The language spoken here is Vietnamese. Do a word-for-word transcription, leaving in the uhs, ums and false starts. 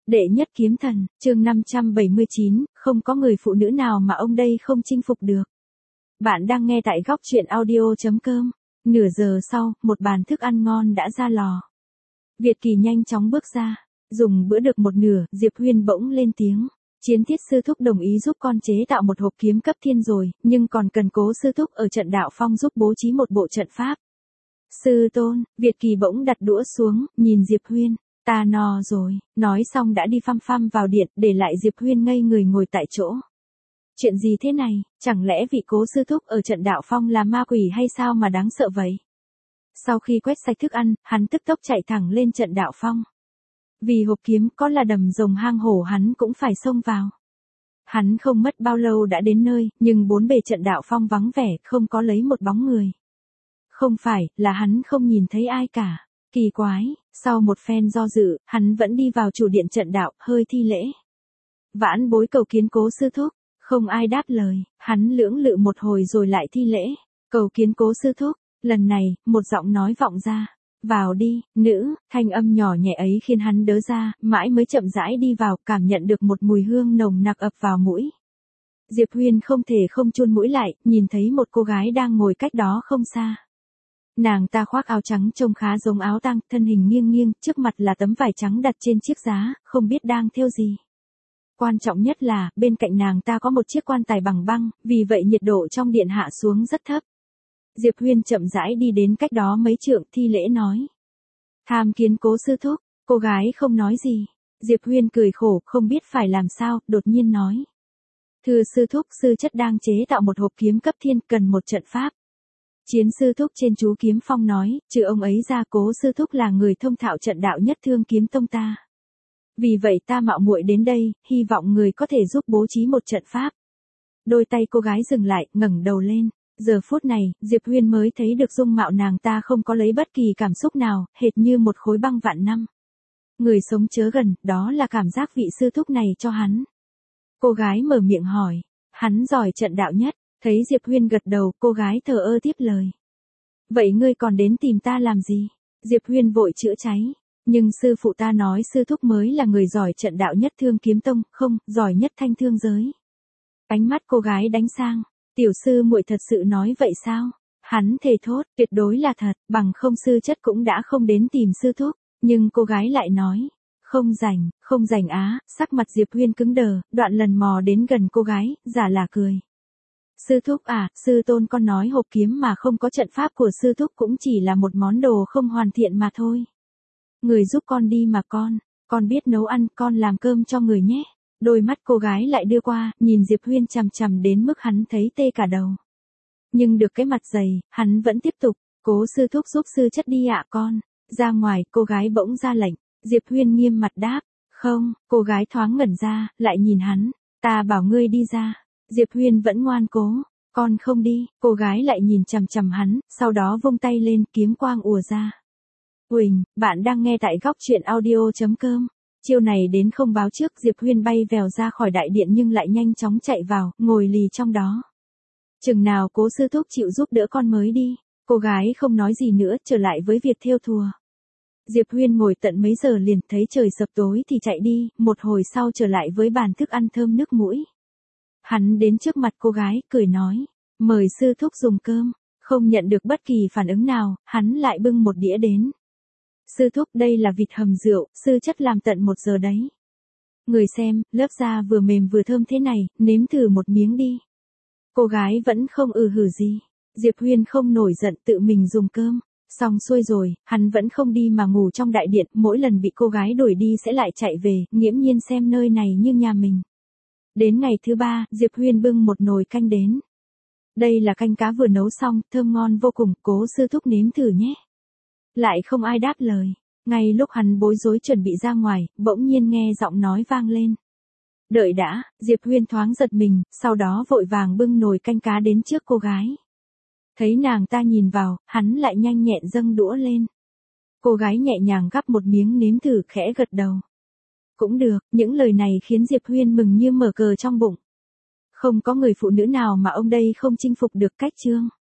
Đệ nhất kiếm thần, chương năm trăm bảy mươi chín, không có người phụ nữ nào mà ông đây không chinh phục được. Bạn đang nghe tại góc truyện audio chấm com. Nửa giờ sau, một bàn thức ăn ngon đã ra lò. Việt Kỳ nhanh chóng bước ra. Dùng bữa được một nửa, Diệp Huyên bỗng lên tiếng. Chiến Thiết sư thúc đồng ý giúp con chế tạo một hộp kiếm cấp thiên rồi, nhưng còn cần Cố sư thúc ở trận đạo phong giúp bố trí một bộ trận pháp. Sư tôn, Việt Kỳ bỗng đặt đũa xuống, nhìn Diệp Huyên. Ta no rồi, nói xong đã đi phăm phăm vào điện, để lại Diệp Huyên ngây người ngồi tại chỗ. Chuyện gì thế này, chẳng lẽ vị Cố sư thúc ở trận đạo phong là ma quỷ hay sao mà đáng sợ vậy? Sau khi quét sạch thức ăn, hắn tức tốc chạy thẳng lên trận đạo phong. Vì hộp kiếm có là đầm rồng hang hổ hắn cũng phải xông vào. Hắn không mất bao lâu đã đến nơi, nhưng bốn bề trận đạo phong vắng vẻ, không có lấy một bóng người. Không phải, là hắn không nhìn thấy ai cả. Kỳ quái, sau một phen do dự, hắn vẫn đi vào chủ điện trận đạo, hơi thi lễ. Vãn bối cầu kiến Cố sư thúc, không ai đáp lời, hắn lưỡng lự một hồi rồi lại thi lễ. Cầu kiến Cố sư thúc, lần này, một giọng nói vọng ra. Vào đi, nữ, thanh âm nhỏ nhẹ ấy khiến hắn đớ ra, mãi mới chậm rãi đi vào, cảm nhận được một mùi hương nồng nặc ập vào mũi. Diệp Huyên không thể không chun mũi lại, nhìn thấy một cô gái đang ngồi cách đó không xa. Nàng ta khoác áo trắng trông khá giống áo tang, thân hình nghiêng nghiêng, trước mặt là tấm vải trắng đặt trên chiếc giá, không biết đang thêu gì. Quan trọng nhất là, bên cạnh nàng ta có một chiếc quan tài bằng băng, vì vậy nhiệt độ trong điện hạ xuống rất thấp. Diệp Huyên chậm rãi đi đến cách đó mấy trượng, thi lễ nói. Tham kiến Cố sư thúc, cô gái không nói gì. Diệp Huyên cười khổ, không biết phải làm sao, đột nhiên nói. Thưa sư thúc, sư chất đang chế tạo một hộp kiếm cấp thiên, cần một trận pháp. Chiến sư thúc trên chú kiếm phong nói, trừ ông ấy ra Cố sư thúc là người thông thạo trận đạo nhất Thương Kiếm Tông ta. Vì vậy ta mạo muội đến đây, hy vọng người có thể giúp bố trí một trận pháp. Đôi tay cô gái dừng lại, ngẩng đầu lên. Giờ phút này, Diệp Huyên mới thấy được dung mạo nàng ta không có lấy bất kỳ cảm xúc nào, hệt như một khối băng vạn năm. Người sống chớ gần, đó là cảm giác vị sư thúc này cho hắn. Cô gái mở miệng hỏi, hắn giỏi trận đạo nhất, thấy Diệp Huyên gật đầu, cô gái thờ ơ tiếp lời. Vậy ngươi còn đến tìm ta làm gì? Diệp Huyên vội chữa cháy, nhưng sư phụ ta nói sư thúc mới là người giỏi trận đạo nhất Thương Kiếm Tông, không, giỏi nhất thanh thương giới. Ánh mắt cô gái đánh sang. Tiểu sư muội thật sự nói vậy sao? Hắn thề thốt, tuyệt đối là thật, bằng không sư chất cũng đã không đến tìm sư thúc, nhưng cô gái lại nói, không rảnh, không rảnh á, sắc mặt Diệp Huyên cứng đờ, đoạn lần mò đến gần cô gái, giả là cười. Sư thúc à, sư tôn con nói hộp kiếm mà không có trận pháp của sư thúc cũng chỉ là một món đồ không hoàn thiện mà thôi. Người giúp con đi mà con, con biết nấu ăn, con làm cơm cho người nhé. Đôi mắt cô gái lại đưa qua, nhìn Diệp Huyên chằm chằm đến mức hắn thấy tê cả đầu. Nhưng được cái mặt dày, hắn vẫn tiếp tục, Cố sư thúc giúp sư chất đi ạ con. Ra ngoài, cô gái bỗng ra lệnh, Diệp Huyên nghiêm mặt đáp, không, cô gái thoáng ngẩn ra, lại nhìn hắn, ta bảo ngươi đi ra. Diệp Huyên vẫn ngoan cố, con không đi, cô gái lại nhìn chằm chằm hắn, sau đó vung tay lên, kiếm quang ùa ra. Huỳnh, bạn đang nghe tại góc truyện audio chấm com. Chiêu này đến không báo trước, Diệp Huyên bay vèo ra khỏi đại điện nhưng lại nhanh chóng chạy vào, ngồi lì trong đó. Chừng nào Cố sư thúc chịu giúp đỡ con mới đi. Cô gái không nói gì nữa, trở lại với việc thêu thùa. Diệp Huyên ngồi tận mấy giờ liền, thấy trời sập tối thì chạy đi, một hồi sau trở lại với bàn thức ăn thơm nước mũi. Hắn đến trước mặt cô gái, cười nói, mời sư thúc dùng cơm. Không nhận được bất kỳ phản ứng nào, hắn lại bưng một đĩa đến. Sư thúc, đây là vịt hầm rượu, sư chất làm tận một giờ đấy. Người xem, lớp da vừa mềm vừa thơm thế này, nếm thử một miếng đi. Cô gái vẫn không ừ hử gì. Diệp Huyên không nổi giận, tự mình dùng cơm. Xong xuôi rồi, hắn vẫn không đi mà ngủ trong đại điện, mỗi lần bị cô gái đuổi đi sẽ lại chạy về, nghiễm nhiên xem nơi này như nhà mình. Đến ngày thứ ba, Diệp Huyên bưng một nồi canh đến. Đây là canh cá vừa nấu xong, thơm ngon vô cùng, Cố sư thúc nếm thử nhé. Lại không ai đáp lời. Ngay lúc hắn bối rối chuẩn bị ra ngoài, bỗng nhiên nghe giọng nói vang lên. Đợi đã, Diệp Huyên thoáng giật mình, sau đó vội vàng bưng nồi canh cá đến trước cô gái. Thấy nàng ta nhìn vào, hắn lại nhanh nhẹn dâng đũa lên. Cô gái nhẹ nhàng gắp một miếng nếm thử, khẽ gật đầu. Cũng được, những lời này khiến Diệp Huyên mừng như mở cờ trong bụng. Không có người phụ nữ nào mà ông đây không chinh phục được cách chương.